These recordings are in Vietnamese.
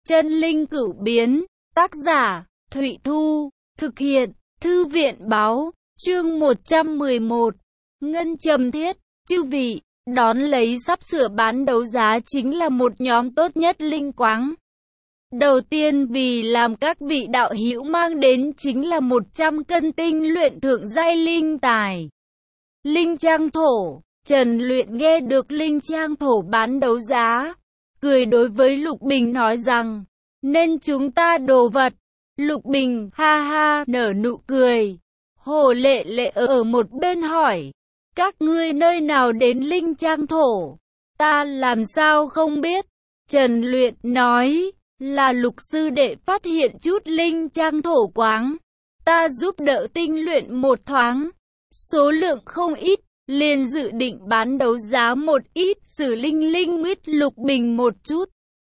Chân linh cửu biến, tác giả, Thụy Thu, thực hiện, Thư viện báo, chương 111, Ngân Trầm Thiết, chư vị, đón lấy sắp sửa bán đấu giá chính là một nhóm tốt nhất linh quáng. Đầu tiên vì làm các vị đạo hữu mang đến chính là 100 cân tinh luyện thượng giai linh tài. Linh trang thổ, Trần Luyện nghe được linh trang thổ bán đấu giá, cười đối với Lục Bình nói rằng, nên chúng ta đồ vật. Lục Bình ha ha nở nụ cười. Hồ Lệ Lệ ở một bên hỏi, các ngươi nơi nào đến linh trang thổ? Ta làm sao không biết? Trần Luyện nói, là Lục sư đệ phát hiện chút linh trang thổ quáng. Ta giúp đỡ tinh luyện một thoáng, số lượng không ít, liền dự định bán đấu giá một ít sử linh linh nguyết. Lục Bình một chút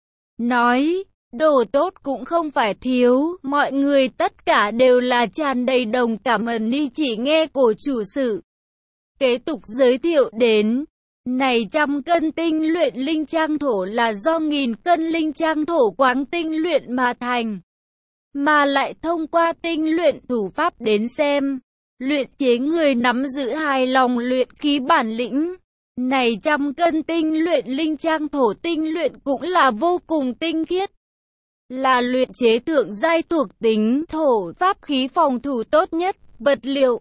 nói, đồ tốt cũng không phải thiếu, mọi người tất cả đều là tràn đầy đồng cảm ơn. Ni chỉ nghe cổ chủ sự kế tục giới thiệu đến, này 100 cân tinh luyện linh trang thổ là do 1000 cân linh trang thổ quáng tinh luyện mà thành, mà lại thông qua tinh luyện thủ pháp đến xem, luyện chế người nắm giữ hài lòng luyện khí bản lĩnh. Này 100 cân tinh luyện linh trang thổ tinh luyện cũng là vô cùng tinh khiết, là luyện chế thượng giai thuộc tính thổ pháp khí phòng thủ tốt nhất. Vật liệu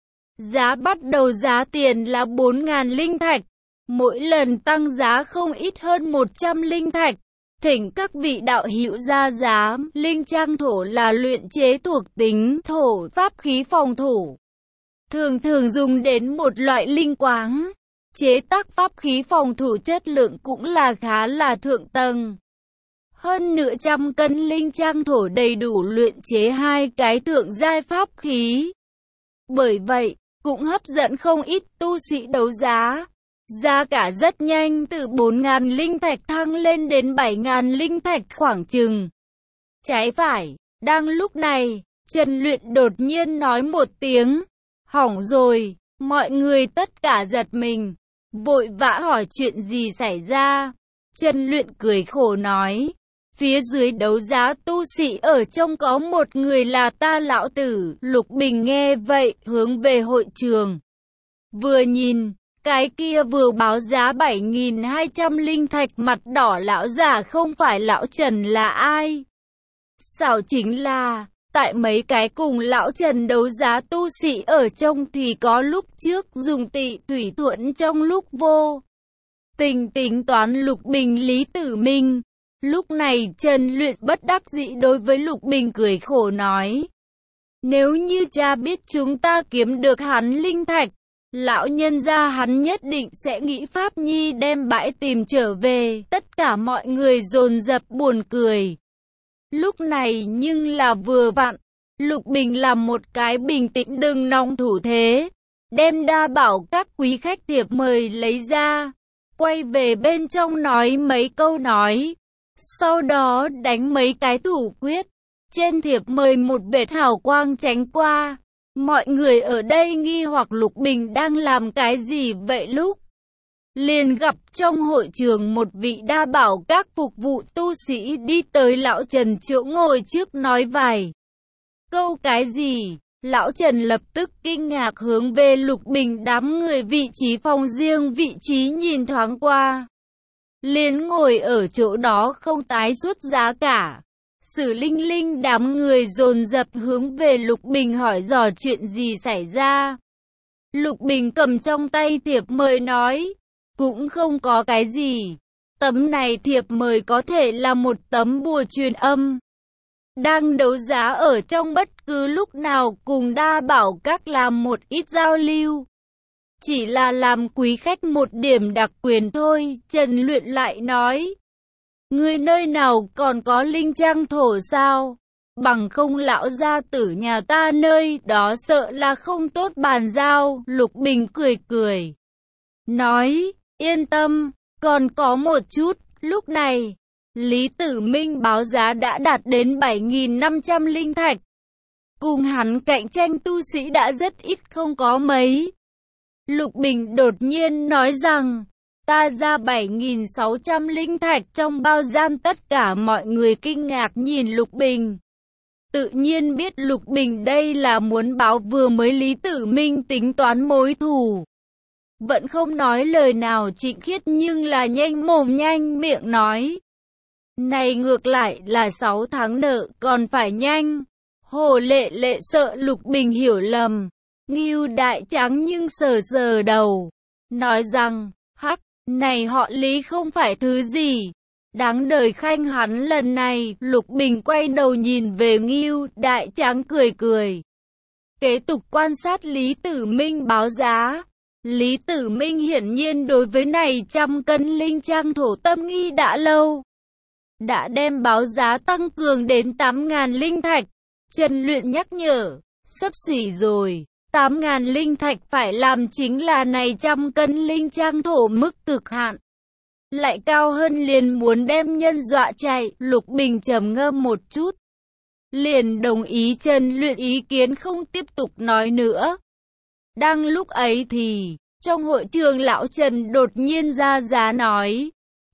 giá bắt đầu giá tiền là 4.000 linh thạch, mỗi lần tăng giá không ít hơn 100 linh thạch. Thỉnh các vị đạo hữu ra giá. Linh trang thổ là luyện chế thuộc tính thổ pháp khí phòng thủ, thường thường dùng đến một loại linh quáng. Chế tác pháp khí phòng thủ chất lượng cũng là khá là thượng tầng. Hơn nửa 100 cân linh trang thổ đầy đủ luyện chế 2 cái thượng giai pháp khí. Bởi vậy, cũng hấp dẫn không ít tu sĩ đấu giá. Giá cả rất nhanh từ 4.000 linh thạch thăng lên đến 7.000 linh thạch khoảng chừng. Trái phải, đang lúc này, Trần Luyện đột nhiên nói một tiếng, hỏng rồi, mọi người tất cả giật mình, vội vã hỏi chuyện gì xảy ra. Trần Luyện cười khổ nói, phía dưới đấu giá tu sĩ ở trong có một người là ta lão tử. Lục Bình nghe vậy, hướng về hội trường. Vừa nhìn, cái kia vừa báo giá 7.200 linh thạch mặt đỏ lão giả không phải lão Trần là ai? Xảo chính là, tại mấy cái cùng lão Trần đấu giá tu sĩ ở trong thì có lúc trước dùng Tị Thủy Thuẫn trong lúc vô tình tính toán Lục Bình Lý Tử Minh. Lúc này Trần Luyện bất đắc dĩ đối với Lục Bình cười khổ nói, nếu như cha biết chúng ta kiếm được hắn linh thạch, lão nhân gia hắn nhất định sẽ nghĩ pháp nhi đem bãi tìm trở về. Tất cả mọi người dồn dập buồn cười. Lúc này nhưng là vừa vặn, Lục Bình làm một cái bình tĩnh đừng nóng thủ thế, đem đa bảo các quý khách thiệp mời lấy ra, quay về bên trong nói mấy câu nói, sau đó đánh mấy cái thủ quyết. Trên thiệp mời một vệt hào quang tránh qua. Mọi người ở đây nghi hoặc Lục Bình đang làm cái gì vậy, lúc liền gặp trong hội trường một vị đa bảo các phục vụ tu sĩ đi tới lão Trần chỗ ngồi trước nói vài câu cái gì. Lão Trần lập tức kinh ngạc hướng về Lục Bình đám người vị trí phòng riêng vị trí nhìn thoáng qua, liền ngồi ở chỗ đó không tái xuất giá cả. Sử Linh Linh đám người dồn dập hướng về Lục Bình hỏi dò chuyện gì xảy ra. Lục Bình cầm trong tay thiệp mời nói, cũng không có cái gì. Tấm này thiệp mời có thể là một tấm bùa truyền âm, đang đấu giá ở trong bất cứ lúc nào cùng đa bảo các làm một ít giao lưu. Chỉ là làm quý khách một điểm đặc quyền thôi. Trần Luyện lại nói, người nơi nào còn có linh trang thổ sao? Bằng không lão gia tử nhà ta nơi đó sợ là không tốt bàn giao. Lục Bình cười cười, nói, yên tâm, còn có một chút. Lúc này, Lý Tử Minh báo giá đã đạt đến 7.500 linh thạch. Cùng hắn cạnh tranh tu sĩ đã rất ít không có mấy. Lục Bình đột nhiên nói rằng, Ta ra 7.600 linh thạch trong bao gian. Tất cả mọi người kinh ngạc nhìn Lục Bình. Tự nhiên biết Lục Bình đây là muốn báo vừa mới Lý Tử Minh tính toán mối thù. Vẫn không nói lời nào Trịnh Khiết nhưng là nhanh mồm nhanh miệng nói. Này ngược lại là 6 tháng nợ còn phải nhanh. Hồ Lệ Lệ sợ Lục Bình hiểu lầm. Ngưu Đại Tráng nhưng sờ sờ đầu. Nói rằng, hắc, này họ Lý không phải thứ gì. Đáng đời khanh hắn lần này. Lục Bình quay đầu nhìn về Ngưu Đại Tráng cười cười. Kế tục quan sát Lý Tử Minh báo giá. Lý Tử Minh hiển nhiên đối với này 100 cân linh trang thổ tâm nghi đã lâu. Đã đem báo giá tăng cường đến 8.000 linh thạch. Trần Luyện nhắc nhở, sắp xỉ rồi, 8.000 linh thạch phải làm chính là này 100 cân linh trang thổ mức cực hạn. Lại cao hơn liền muốn đem nhân dọa chạy. Lục Bình trầm ngâm một chút. Liền đồng ý Trần Luyện ý kiến không tiếp tục nói nữa. Đang lúc ấy thì, trong hội trường lão Trần đột nhiên ra giá nói,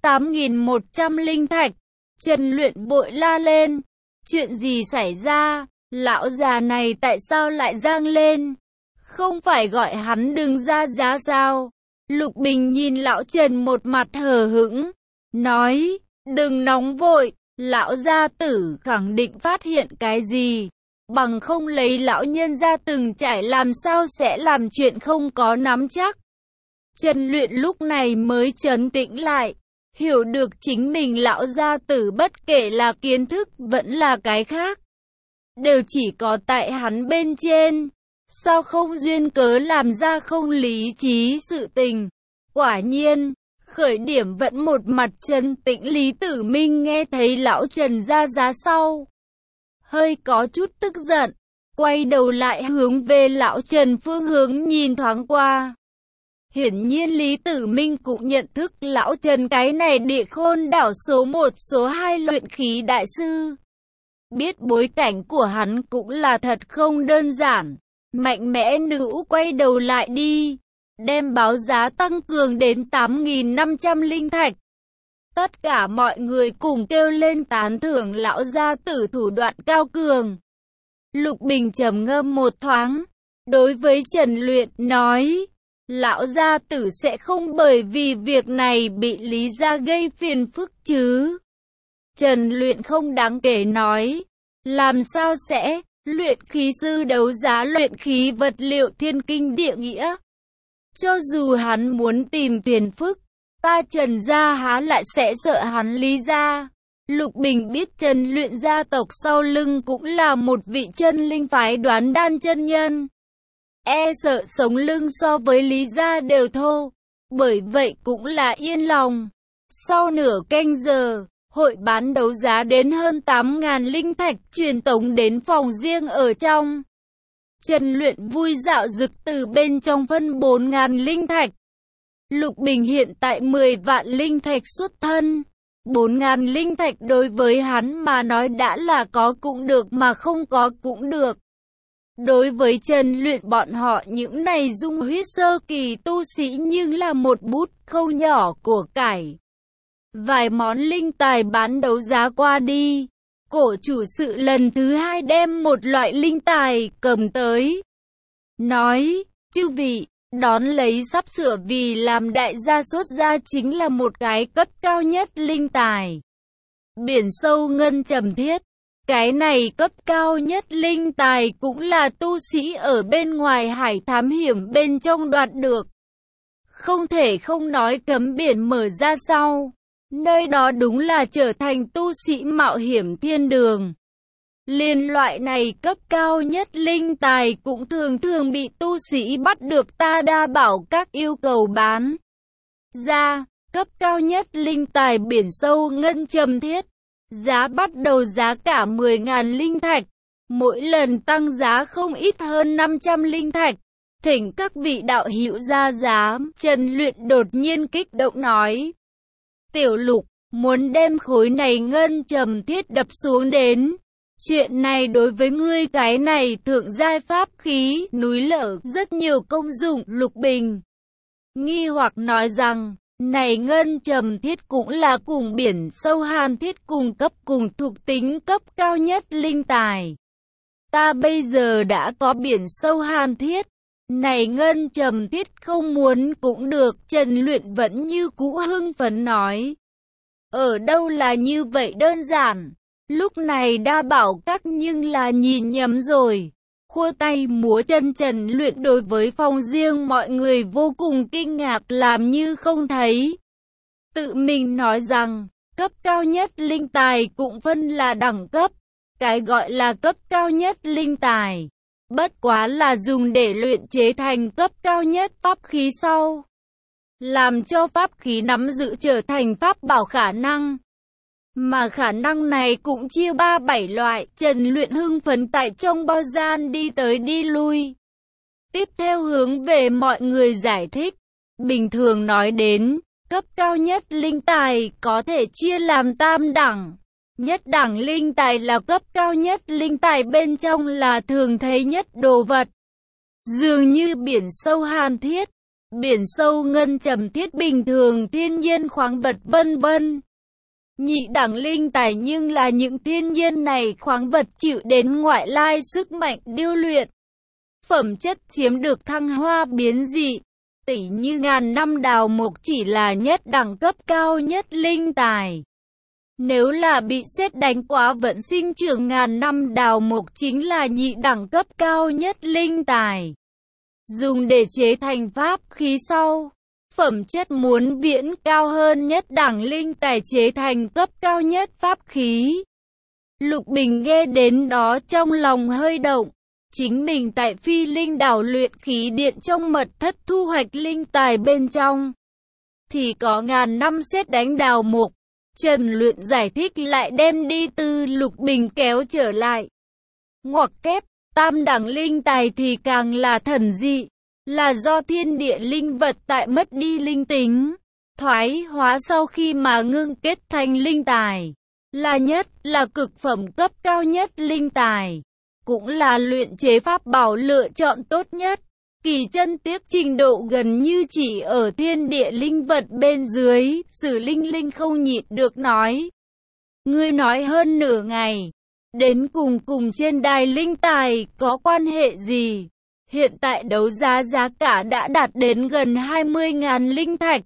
8.100 linh thạch. Trần Luyện vội la lên, chuyện gì xảy ra, lão già này tại sao lại giang lên, không phải gọi hắn đừng ra giá sao? Lục Bình nhìn lão Trần một mặt hờ hững, nói, đừng nóng vội, lão gia tử khẳng định phát hiện cái gì, bằng không lấy lão nhân gia từng trải làm sao sẽ làm chuyện không có nắm chắc. Trần Luyện lúc này mới trấn tĩnh lại, hiểu được chính mình lão gia tử bất kể là kiến thức vẫn là cái khác, đều chỉ có tại hắn bên trên, sao không duyên cớ làm ra không lý trí sự tình. Quả nhiên, khởi điểm vẫn một mặt trấn tĩnh. Lý Tử Minh nghe thấy lão Trần ra giá sau, hơi có chút tức giận, quay đầu lại hướng về lão Trần phương hướng nhìn thoáng qua. Hiển nhiên Lý Tử Minh cũng nhận thức lão Trần cái này địa khôn đảo số 1 số 2 luyện khí đại sư. Biết bối cảnh của hắn cũng là thật không đơn giản. Mạnh mẽ nữ quay đầu lại đi, đem báo giá tăng cường đến 8.500 linh thạch. Tất cả mọi người cùng kêu lên tán thưởng lão gia tử thủ đoạn cao cường. Lục Bình trầm ngâm một thoáng, đối với Trần Luyện nói, lão gia tử sẽ không bởi vì việc này bị Lý gia gây phiền phức chứ? Trần Luyện không đáng kể nói, làm sao sẽ? Luyện khí sư đấu giá luyện khí vật liệu thiên kinh địa nghĩa. Cho dù hắn muốn tìm phiền phức, ta Trần gia há lại sẽ sợ hắn Lý gia. Lục Bình biết Trần Luyện gia tộc sau lưng cũng là một vị chân linh phái Đoán Đan chân nhân. E sợ sống lưng so với Lý gia đều thô, bởi vậy cũng là yên lòng. Sau nửa canh giờ, hội bán đấu giá đến hơn 8.000 linh thạch truyền tống đến phòng riêng ở trong. Trần Luyện vui dạo dực từ bên trong phân 4.000 linh thạch. Lục Bình hiện tại 10 vạn linh thạch xuất thân. 4.000 linh thạch đối với hắn mà nói đã là có cũng được mà không có cũng được. Đối với Trần Luyện bọn họ những này dung huyết sơ kỳ tu sĩ nhưng là một bút khâu nhỏ của cải. Vài món linh tài bán đấu giá qua đi, cổ chủ sự lần thứ hai đem một loại linh tài cầm tới. Nói, chư vị, đón lấy sắp sửa vì làm đại gia xuất gia chính là một cái cấp cao nhất linh tài. Biển sâu ngân trầm thiết. Cái này cấp cao nhất linh tài cũng là tu sĩ ở bên ngoài hải thám hiểm bên trong đoạt được. Không thể không nói cấm biển mở ra sau. Nơi đó đúng là trở thành tu sĩ mạo hiểm thiên đường. Liên loại này cấp cao nhất linh tài cũng thường thường bị tu sĩ bắt được ta đa bảo các yêu cầu bán ra. Cấp cao nhất linh tài biển sâu ngân trầm thiết. Giá bắt đầu giá cả 10.000 linh thạch. Mỗi lần tăng giá không ít hơn 500 linh thạch. Thỉnh các vị đạo hữu ra giá. Trần Luyện đột nhiên kích động nói. Tiểu Lục, muốn đem khối này ngân trầm thiết đập xuống đến. Chuyện này đối với ngươi cái này thượng giai pháp khí, núi lở, rất nhiều công dụng. Lục Bình nghi hoặc nói rằng, Này ngân trầm thiết cũng là cùng biển sâu hàn thiết cùng cấp cùng thuộc tính cấp cao nhất linh tài. Ta bây giờ đã có biển sâu hàn thiết. Này ngân trầm thiết không muốn cũng được, Trần Luyện vẫn như cũ hưng phấn nói. Ở đâu là như vậy đơn giản. Lúc này đa bảo các nhưng là nhìn nhầm rồi. Khua tay múa chân Trần Luyện đối với phòng riêng mọi người vô cùng kinh ngạc làm như không thấy. Tự mình nói rằng, cấp cao nhất linh tài cũng phân là đẳng cấp. Cái gọi là cấp cao nhất linh tài, bất quá là dùng để luyện chế thành cấp cao nhất pháp khí sau. Làm cho pháp khí nắm giữ trở thành pháp bảo khả năng. Mà khả năng này cũng chia 3-7 loại, Trần Luyện hưng phấn tại trong bao gian đi tới đi lui. Tiếp theo hướng về mọi người giải thích. Bình thường nói đến, cấp cao nhất linh tài có thể chia làm tam đẳng. Nhất đẳng linh tài là cấp cao nhất linh tài bên trong là thường thấy nhất đồ vật. Dường như biển sâu hàn thiết, biển sâu ngân trầm thiết bình thường thiên nhiên khoáng vật vân vân. Nhị đẳng linh tài nhưng là những thiên nhiên này khoáng vật chịu đến ngoại lai sức mạnh điêu luyện. Phẩm chất chiếm được thăng hoa biến dị. Tỉ như ngàn năm đào mộc chỉ là nhất đẳng cấp cao nhất linh tài. Nếu là bị sét đánh quá vẫn sinh trưởng ngàn năm đào mộc chính là nhị đẳng cấp cao nhất linh tài. Dùng để chế thành pháp khí sau. Phẩm chất muốn viễn cao hơn nhất đẳng linh tài chế thành cấp cao nhất pháp khí. Lục Bình nghe đến đó trong lòng hơi động. Chính mình tại Phi Linh đảo luyện khí điện trong mật thất thu hoạch linh tài bên trong. Thì có ngàn năm sét đánh đào mộc. Trần Luyện giải thích lại đem đi từ Lục Bình kéo trở lại. Ngoặc kép, tam đẳng linh tài thì càng là thần dị. Là do thiên địa linh vật tại mất đi linh tính, thoái hóa sau khi mà ngưng kết thành linh tài. Là nhất, là cực phẩm cấp cao nhất linh tài. Cũng là luyện chế pháp bảo lựa chọn tốt nhất. Kỳ chân tiếc trình độ gần như chỉ ở thiên địa linh vật bên dưới. Sử Linh Linh không nhịn được nói. Ngươi nói hơn nửa ngày. Đến cùng trên đài linh tài có quan hệ gì? Hiện tại đấu giá giá cả đã đạt đến gần 20.000 linh thạch.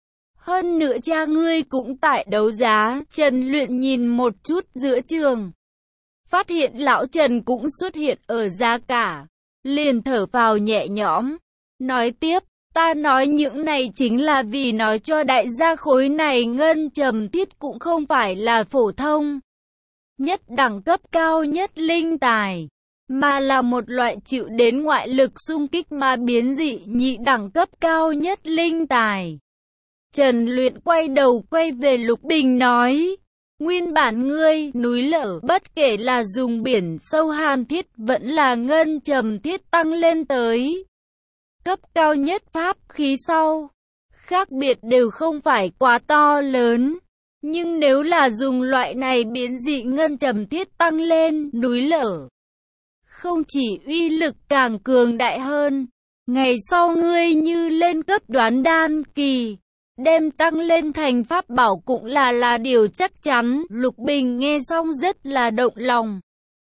Hơn nữa cha ngươi cũng tại đấu giá. Trần Luyện nhìn một chút giữa trường. Phát hiện lão Trần cũng xuất hiện ở giá cả. Liền thở vào nhẹ nhõm. Nói tiếp, ta nói những này chính là vì nói cho đại gia khối này ngân trầm thiết cũng không phải là phổ thông. Nhất đẳng cấp cao nhất linh tài. Mà là một loại chịu đến ngoại lực xung kích mà biến dị nhị đẳng cấp cao nhất linh tài. Trần Luyện quay đầu quay về Lục Bình nói. Nguyên bản ngươi, núi lở, bất kể là dùng biển sâu hàn thiết vẫn là ngân trầm thiết tăng lên tới cấp cao nhất pháp khí sau. Khác biệt đều không phải quá to lớn. Nhưng nếu là dùng loại này biến dị ngân trầm thiết tăng lên, núi lở, không chỉ uy lực càng cường đại hơn. Ngày sau ngươi như lên cấp đoán đan kỳ, đem tăng lên thành pháp bảo cũng là điều chắc chắn. Lục Bình nghe xong rất là động lòng.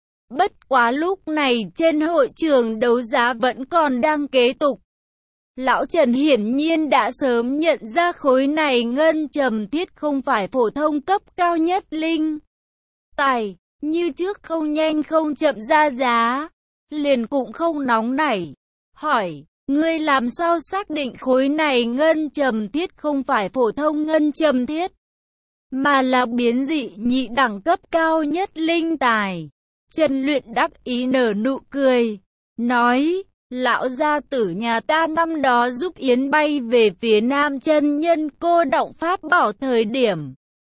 Bất quá lúc này trên hội trường đấu giá vẫn còn đang kế tục. Lão Trần hiển nhiên đã sớm nhận ra khối này ngân trầm thiết không phải phổ thông cấp cao nhất linh tài. Như trước không nhanh không chậm ra giá. Liền cũng không nóng nảy. Hỏi, ngươi làm sao xác định khối này ngân trầm thiết không phải phổ thông ngân trầm thiết, mà là biến dị nhị đẳng cấp cao nhất linh tài? Trần Luyện đắc ý nở nụ cười. Nói, lão gia tử nhà ta năm đó giúp Yến bay về phía Nam chân nhân cô động pháp bảo thời điểm.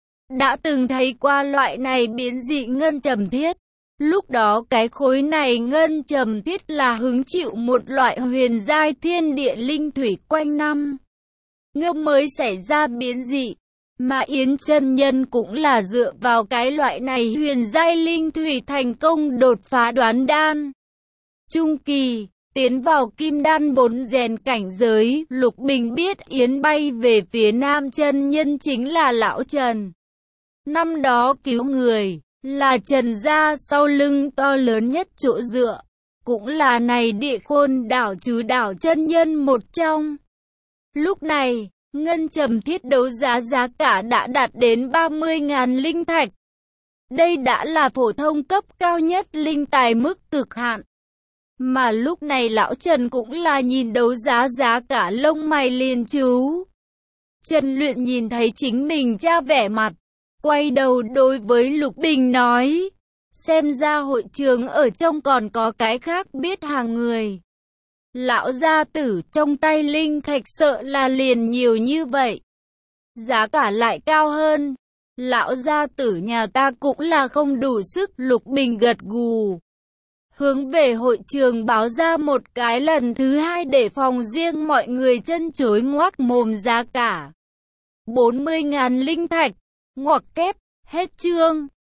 Đã từng thấy qua loại này biến dị ngân trầm thiết. Lúc đó cái khối này ngân trầm thiết là hứng chịu một loại huyền giai thiên địa linh thủy quanh năm ngâm mới xảy ra biến dị. Mà Yến chân nhân cũng là dựa vào cái loại này huyền giai linh thủy thành công đột phá đoán đan trung kỳ. Tiến vào kim đan 4 rèn cảnh giới, Lục Bình biết yến bay về phía nam chân nhân chính là lão Trần. Năm đó cứu người, là Trần gia sau lưng to lớn nhất chỗ dựa, cũng là này Địa Khôn đảo chú đảo chân nhân một trong. Lúc này, ngân trầm thiết đấu giá giá cả đã đạt đến 30.000 linh thạch. Đây đã là phổ thông cấp cao nhất linh tài mức cực hạn. Mà lúc này lão Trần cũng là nhìn đấu giá giá cả lông mày liền chú. Trần Luyện nhìn thấy chính mình cha vẻ mặt, quay đầu đối với Lục Bình nói, xem ra hội trường ở trong còn có cái khác biết hàng người. Lão gia tử trong tay linh thạch sợ là liền nhiều như vậy, giá cả lại cao hơn. Lão gia tử nhà ta cũng là không đủ sức. Lục Bình gật gù, hướng về hội trường báo ra một cái lần thứ hai để phòng riêng mọi người chân chối ngoác mồm giá cả. 40.000 linh thạch, ngoặc kép, hết chương.